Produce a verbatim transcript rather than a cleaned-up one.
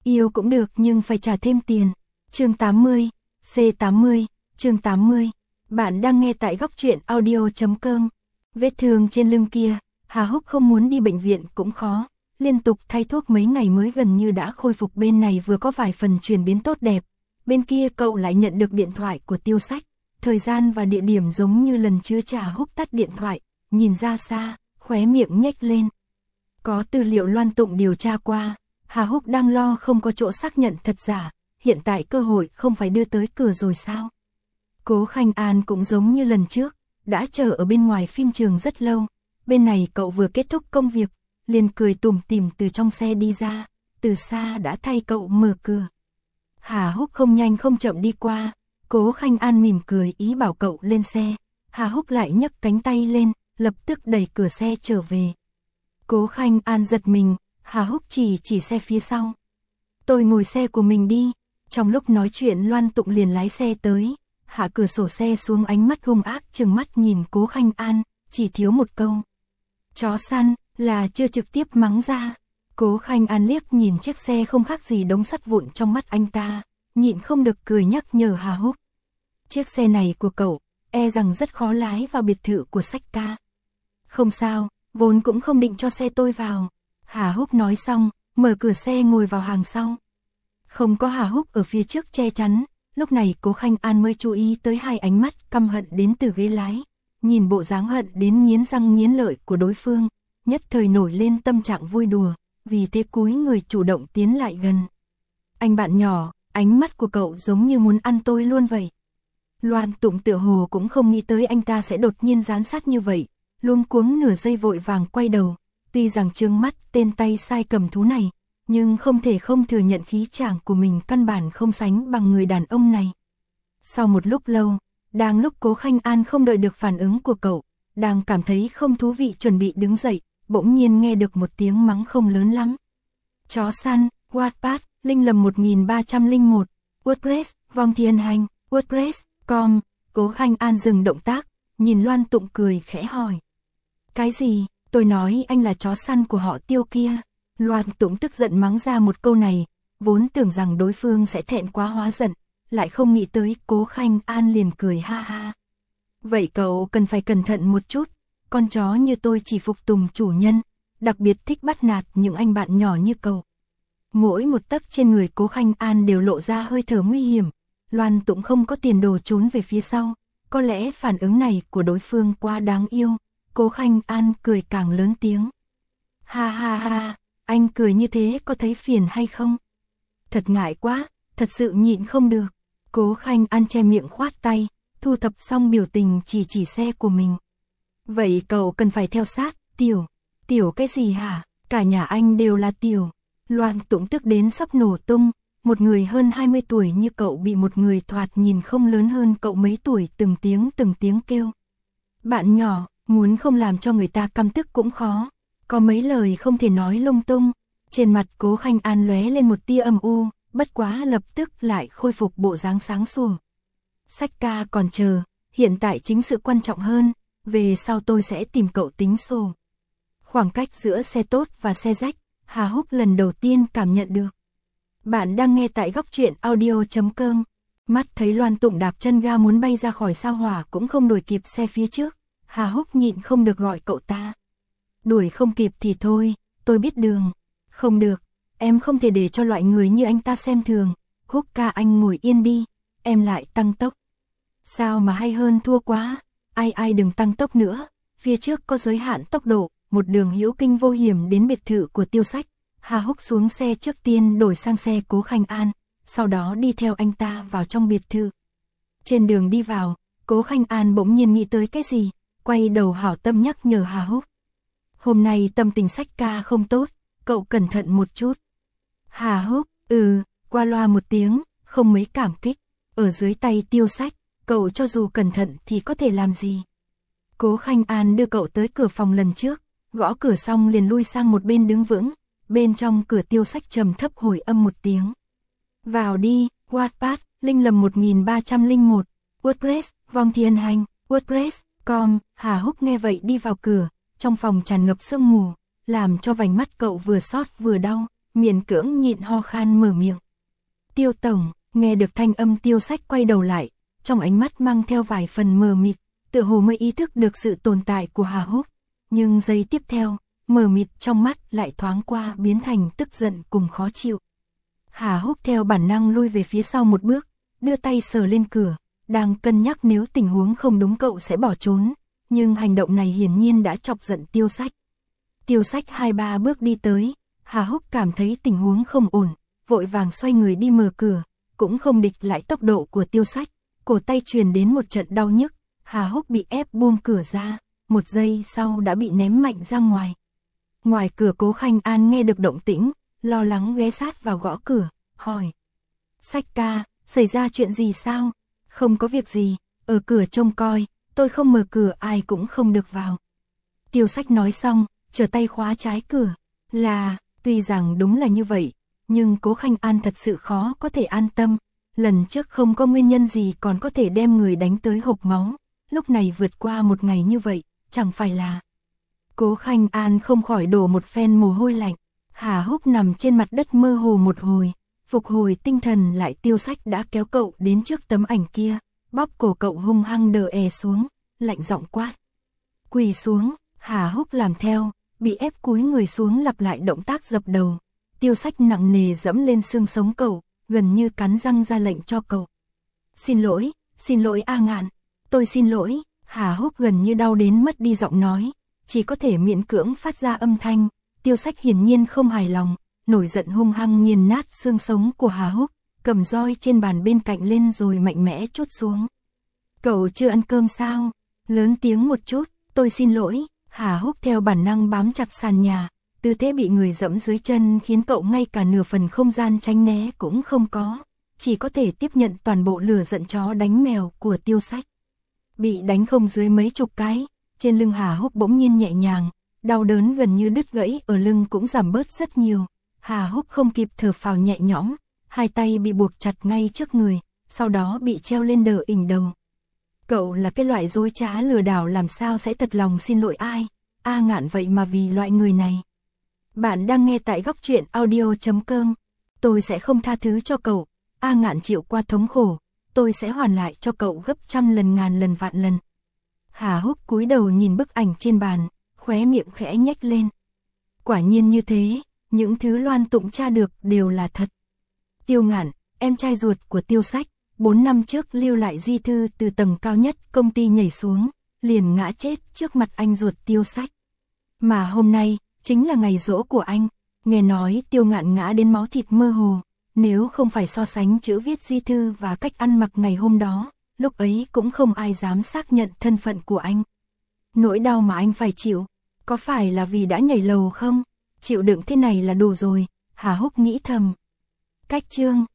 Yêu cũng được nhưng phải trả thêm tiền. Chương tám mươi, C tám mươi, chương tám mươi. Bạn đang nghe tại góc truyện audio chấm com. Vết thương trên lưng kia, Hà Húc không muốn đi bệnh viện cũng khó. Liên tục thay thuốc mấy ngày mới gần như đã khôi phục, bên này vừa có vài phần chuyển biến tốt đẹp. Bên kia cậu lại nhận được điện thoại của Tiêu Sách. Thời gian và địa điểm giống như lần trước. Hà Húc tắt điện thoại, nhìn ra xa, khóe miệng nhếch lên. Có tư liệu Loan Tụng điều tra qua, Hà Húc đang lo không có chỗ xác nhận thật giả, hiện tại cơ hội không phải đưa tới cửa rồi sao? Cố Khanh An cũng giống như lần trước, đã chờ ở bên ngoài phim trường rất lâu. Bên này cậu vừa kết thúc công việc, liền cười tủm tỉm từ trong xe đi ra, từ xa đã thay cậu mở cửa. Hà Húc không nhanh không chậm đi qua, Cố Khanh An mỉm cười ý bảo cậu lên xe. Hà Húc lại nhấc cánh tay lên, lập tức đẩy cửa xe trở về. Cố Khanh An giật mình, Hà Húc chỉ chỉ xe phía sau. Tôi ngồi xe của mình đi. Trong lúc nói chuyện Loan Tụng liền lái xe tới, hạ cửa sổ xe xuống, ánh mắt hung ác trừng mắt nhìn Cố Khanh An, chỉ thiếu một câu. Chó săn, là chưa trực tiếp mắng ra. Cố Khanh An liếc nhìn chiếc xe không khác gì đống sắt vụn trong mắt anh ta, nhịn không được cười nhắc nhở Hà Húc. Chiếc xe này của cậu, e rằng rất khó lái vào biệt thự của Sách ca. Không sao, vốn cũng không định cho xe tôi vào. Hà Húc nói xong, mở cửa xe ngồi vào hàng sau. Không có Hà Húc ở phía trước che chắn, lúc này Cố Khanh An mới chú ý tới hai ánh mắt căm hận đến từ ghế lái. Nhìn bộ dáng hận đến nghiến răng nghiến lợi của đối phương, nhất thời nổi lên tâm trạng vui đùa, vì thế cúi người chủ động tiến lại gần. Anh bạn nhỏ, ánh mắt của cậu giống như muốn ăn tôi luôn vậy. Loan Tụng tựa hồ cũng không nghĩ tới anh ta sẽ đột nhiên gián sát như vậy, luống cuống nửa giây vội vàng quay đầu. Tuy rằng trương mắt tên tay sai cầm thú này, nhưng không thể không thừa nhận khí chàng của mình căn bản không sánh bằng người đàn ông này. Sau một lúc lâu, đang lúc Cố Khanh An không đợi được phản ứng của cậu, đang cảm thấy không thú vị chuẩn bị đứng dậy, bỗng nhiên nghe được một tiếng mắng không lớn lắm. Chó săn, Wattpad, Linh Lầm một nghìn ba trăm lẻ một, WordPress, Vong Thiên Hành, WordPress, com. Cố Khanh An dừng động tác, nhìn Loan Tụng cười khẽ hỏi. Cái gì? Tôi nói anh là chó săn của họ Tiêu kia. Loan Tụng tức giận mắng ra một câu này, vốn tưởng rằng đối phương sẽ thẹn quá hóa giận, lại không nghĩ tới Cố Khanh An liền cười ha ha. Vậy cậu cần phải cẩn thận một chút, con chó như tôi chỉ phục tùng chủ nhân, đặc biệt thích bắt nạt những anh bạn nhỏ như cậu. Mỗi một tấc trên người Cố Khanh An đều lộ ra hơi thở nguy hiểm, Loan Tụng không có tiền đồ trốn về phía sau, có lẽ phản ứng này của đối phương quá đáng yêu. Cố Khanh An cười càng lớn tiếng. Ha ha ha, anh cười như thế có thấy phiền hay không? Thật ngại quá, thật sự nhịn không được. Cố Khanh An che miệng khoát tay, thu thập xong biểu tình chỉ chỉ xe của mình. Vậy cậu cần phải theo sát, Tiểu. Tiểu cái gì hả? Cả nhà anh đều là Tiểu. Loan Tụng tức đến sắp nổ tung, một người hơn hai mươi tuổi như cậu bị một người thoạt nhìn không lớn hơn cậu mấy tuổi từng tiếng từng tiếng kêu. Bạn nhỏ, muốn không làm cho người ta căm tức cũng khó, có mấy lời không thể nói lung tung. Trên mặt Cố Khanh An lóe lên một tia âm u, bất quá lập tức lại khôi phục bộ dáng sáng sủa. Sách ca còn chờ, hiện tại chính sự quan trọng hơn, về sau tôi sẽ tìm cậu tính sổ. Khoảng cách giữa xe tốt và xe rách, Hà Húc lần đầu tiên cảm nhận được. Bạn đang nghe tại góc truyện audio chấm com. Mắt thấy Loan Tụng đạp chân ga muốn bay ra khỏi sao hỏa cũng không đuổi kịp xe phía trước, Hà Húc nhịn không được gọi cậu ta. Đuổi không kịp thì thôi, tôi biết đường. Không được, em không thể để cho loại người như anh ta xem thường. Húc ca anh ngồi yên đi, em lại tăng tốc. Sao mà hay hơn thua quá, ai ai đừng tăng tốc nữa, phía trước có giới hạn tốc độ. Một đường hữu kinh vô hiểm đến biệt thự của Tiêu Sách. Hà Húc xuống xe trước tiên đổi sang xe Cố Khanh An, sau đó đi theo anh ta vào trong biệt thự. Trên đường đi vào, Cố Khanh An bỗng nhiên nghĩ tới cái gì, quay đầu hảo tâm nhắc nhở Hà Húc. Hôm nay tâm tình Sách ca không tốt, cậu cẩn thận một chút. Hà Húc, ừ, qua loa một tiếng, không mấy cảm kích. Ở dưới tay Tiêu Sách, cậu cho dù cẩn thận thì có thể làm gì. Cố Khanh An đưa cậu tới cửa phòng lần trước, gõ cửa xong liền lui sang một bên đứng vững. Bên trong cửa Tiêu Sách trầm thấp hồi âm một tiếng. Vào đi, Wattpad, Linh Lầm một nghìn ba trăm lẻ một, WordPress, Vong Thiên Hành, WordPress, com. Hà Húc nghe vậy đi vào cửa, trong phòng tràn ngập sương mù, làm cho vành mắt cậu vừa xót vừa đau, miễn cưỡng nhịn ho khan mở miệng. Tiêu tổng, nghe được thanh âm Tiêu Sách quay đầu lại, trong ánh mắt mang theo vài phần mờ mịt, tựa hồ mới ý thức được sự tồn tại của Hà Húc, nhưng giây tiếp theo, mờ mịt trong mắt lại thoáng qua biến thành tức giận cùng khó chịu. Hà Húc theo bản năng lui về phía sau một bước, đưa tay sờ lên cửa, đang cân nhắc nếu tình huống không đúng cậu sẽ bỏ trốn, nhưng hành động này hiển nhiên đã chọc giận Tiêu Sách. Tiêu Sách hai ba bước đi tới, Hà Húc cảm thấy tình huống không ổn, vội vàng xoay người đi mở cửa, cũng không địch lại tốc độ của Tiêu Sách, cổ tay truyền đến một trận đau nhức, Hà Húc bị ép buông cửa ra, một giây sau đã bị ném mạnh ra ngoài. Ngoài cửa Cố Khanh An nghe được động tĩnh, lo lắng ghé sát vào gõ cửa, hỏi. Sách ca, xảy ra chuyện gì sao? Không có việc gì, ở cửa trông coi, tôi không mở cửa ai cũng không được vào. Tiêu Sách nói xong, trở tay khóa trái cửa, là, tuy rằng đúng là như vậy, nhưng Cố Khanh An thật sự khó có thể an tâm, lần trước không có nguyên nhân gì còn có thể đem người đánh tới hộc máu, lúc này vượt qua một ngày như vậy, chẳng phải là. Cố Khanh An không khỏi đổ một phen mồ hôi lạnh, Hà Húc nằm trên mặt đất mơ hồ một hồi, phục hồi tinh thần lại Tiêu Sách đã kéo cậu đến trước tấm ảnh kia, bóp cổ cậu hung hăng đờ è xuống, lạnh giọng quát. Quỳ xuống, Hà Húc làm theo, bị ép cúi người xuống lặp lại động tác dập đầu. Tiêu Sách nặng nề dẫm lên xương sống cậu, gần như cắn răng ra lệnh cho cậu. Xin lỗi, xin lỗi A Ngạn, tôi xin lỗi. Hà Húc gần như đau đến mất đi giọng nói, chỉ có thể miễn cưỡng phát ra âm thanh. Tiêu Sách hiển nhiên không hài lòng, nổi giận hung hăng nghiền nát xương sống của Hà Húc, cầm roi trên bàn bên cạnh lên rồi mạnh mẽ chốt xuống. Cậu chưa ăn cơm sao? Lớn tiếng một chút, tôi xin lỗi. Hà Húc theo bản năng bám chặt sàn nhà, tư thế bị người dẫm dưới chân khiến cậu ngay cả nửa phần không gian tránh né cũng không có, chỉ có thể tiếp nhận toàn bộ lửa giận chó đánh mèo của Tiêu Sách. Bị đánh không dưới mấy chục cái, trên lưng Hà Húc bỗng nhiên nhẹ nhàng, đau đớn gần như đứt gãy ở lưng cũng giảm bớt rất nhiều. Hà Húc không kịp thở phào nhẹ nhõm, hai tay bị buộc chặt ngay trước người, sau đó bị treo lên đờ ỉnh đầu. Cậu là cái loại dối trá lừa đảo làm sao sẽ thật lòng xin lỗi ai, A Ngạn vậy mà vì loại người này. Bạn đang nghe tại góc truyện audio chấm com, tôi sẽ không tha thứ cho cậu, A Ngạn chịu qua thống khổ, tôi sẽ hoàn lại cho cậu gấp trăm lần ngàn lần vạn lần. Hà Húc cúi đầu nhìn bức ảnh trên bàn, khóe miệng khẽ nhếch lên. Quả nhiên như thế, những thứ loan tụng tra được đều là thật. Tiêu Ngạn, em trai ruột của Tiêu Sách, bốn năm trước lưu lại di thư từ tầng cao nhất công ty nhảy xuống, liền ngã chết trước mặt anh ruột Tiêu Sách. Mà hôm nay, chính là ngày giỗ của anh, nghe nói Tiêu Ngạn ngã đến máu thịt mơ hồ, nếu không phải so sánh chữ viết di thư và cách ăn mặc ngày hôm đó, lúc ấy cũng không ai dám xác nhận thân phận của anh. Nỗi đau mà anh phải chịu, có phải là vì đã nhảy lầu không? Chịu đựng thế này là đủ rồi, Hà Húc nghĩ thầm. Cách chương